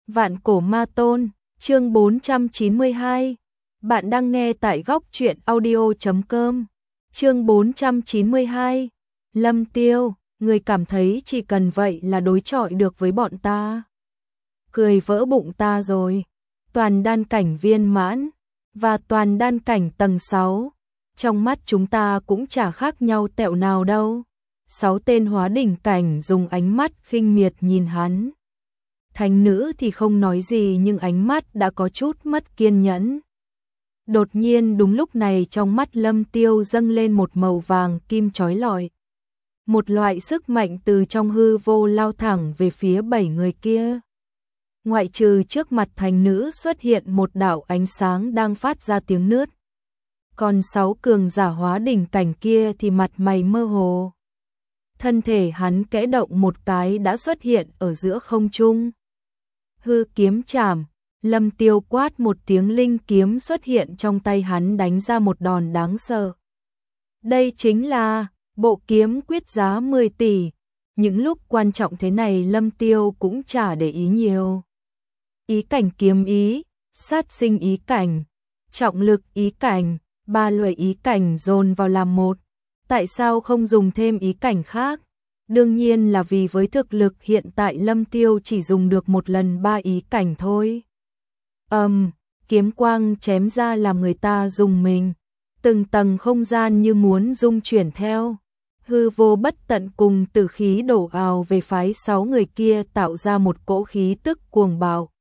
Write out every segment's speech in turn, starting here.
Vạn cổ ma tôn, chương 492. Bạn đang nghe tại góc truyện audio.com. Chương 492. Lâm Tiêu, người cảm thấy chỉ cần vậy là đối chọi được với bọn ta. Cười vỡ bụng ta rồi. Toàn đan cảnh viên mãn và toàn đan cảnh tầng 6. Trong mắt chúng ta cũng chả khác nhau tẹo nào đâu. 6 tên hóa đỉnh cảnh dùng ánh mắt khinh miệt nhìn hắn. Thánh nữ thì không nói gì nhưng ánh mắt đã có chút mất kiên nhẫn. Đột nhiên đúng lúc này trong mắt Lâm Tiêu dâng lên một màu vàng kim chói lọi. Một loại sức mạnh từ trong hư vô lao thẳng về phía 7 người kia. Ngoại trừ trước mặt thánh nữ xuất hiện một đạo ánh sáng đang phát ra tiếng nứt. Còn 6 cường giả hóa đỉnh cảnh kia thì mặt mày mơ hồ. Thân thể hắn kẽ động một cái đã xuất hiện ở giữa không trung. Hư kiếm chảm, Lâm Tiêu quát một tiếng, linh kiếm xuất hiện trong tay hắn đánh ra một đòn đáng sợ. Đây chính là bộ kiếm quyết giá 10 tỷ. Những lúc quan trọng thế này Lâm Tiêu cũng chả để ý nhiều. Ý cảnh kiếm ý, sát sinh ý cảnh, trọng lực ý cảnh, ba loại ý cảnh dồn vào làm một. Tại sao không dùng thêm ý cảnh khác? Đương nhiên là vì với thực lực hiện tại Lâm Tiêu chỉ dùng được một lần 3 ý cảnh thôi. Kiếm quang chém ra làm người ta rùng mình. Từng tầng không gian như muốn rung chuyển theo. Hư vô bất tận cùng tử khí đổ ào về phái 6 người kia tạo ra một cỗ khí tức cuồng bạo.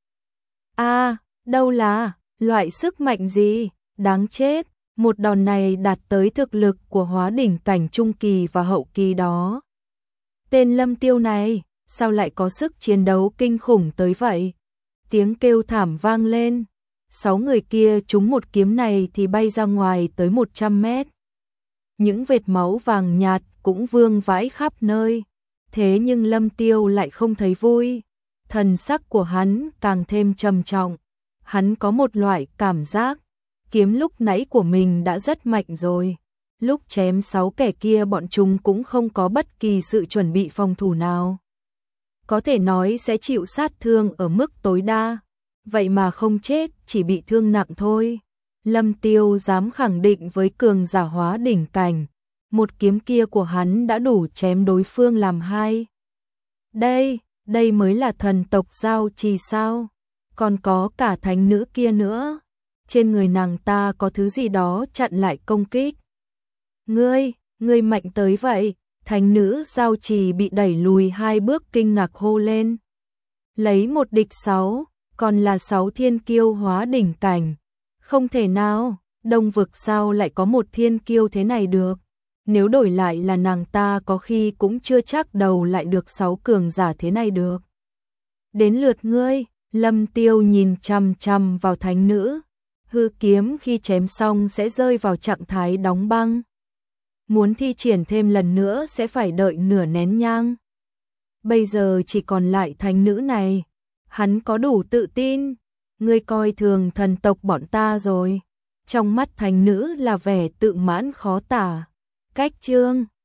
Đâu là, loại sức mạnh gì, đáng chết, một đòn này đạt tới thực lực của hóa đỉnh cảnh trung kỳ và hậu kỳ đó. Tên Lâm Tiêu này, sao lại có sức chiến đấu kinh khủng tới vậy? Tiếng kêu thảm vang lên. 6 người kia trúng một kiếm này thì bay ra ngoài tới 100 mét. Những vệt máu vàng nhạt cũng vương vãi khắp nơi. Thế nhưng Lâm Tiêu lại không thấy vui. Thần sắc của hắn càng thêm trầm trọng. Hắn có một loại cảm giác, kiếm lúc nãy của mình đã rất mạnh rồi. Lúc chém 6 kẻ kia bọn chúng cũng không có bất kỳ sự chuẩn bị phòng thủ nào. Có thể nói sẽ chịu sát thương ở mức tối đa. Vậy mà không chết, chỉ bị thương nặng thôi. Lâm Tiêu dám khẳng định với cường giả hóa đỉnh cảnh. Một kiếm kia của hắn đã đủ chém đối phương làm hai. Đây mới là thần tộc giao trì sao? Còn có cả thánh nữ kia nữa. Trên người nàng ta có thứ gì đó chặn lại công kích. Ngươi mạnh tới vậy, thánh nữ giao trì bị đẩy lùi 2 bước kinh ngạc hô lên. Lấy một địch 6, còn là 6 thiên kiêu hóa đỉnh cảnh. Không thể nào, Đông vực sao lại có một thiên kiêu thế này được. Nếu đổi lại là nàng ta có khi cũng chưa chắc đầu lại được 6 cường giả thế này được. Đến lượt ngươi, Lâm Tiêu nhìn chằm chằm vào thánh nữ. Hư kiếm khi chém xong sẽ rơi vào trạng thái đóng băng. Muốn thi triển thêm lần nữa sẽ phải đợi nửa nén nhang. Bây giờ chỉ còn lại thánh nữ này. Hắn có đủ tự tin. Ngươi coi thường thần tộc bọn ta rồi. Trong mắt thánh nữ là vẻ tự mãn khó tả. Cách chương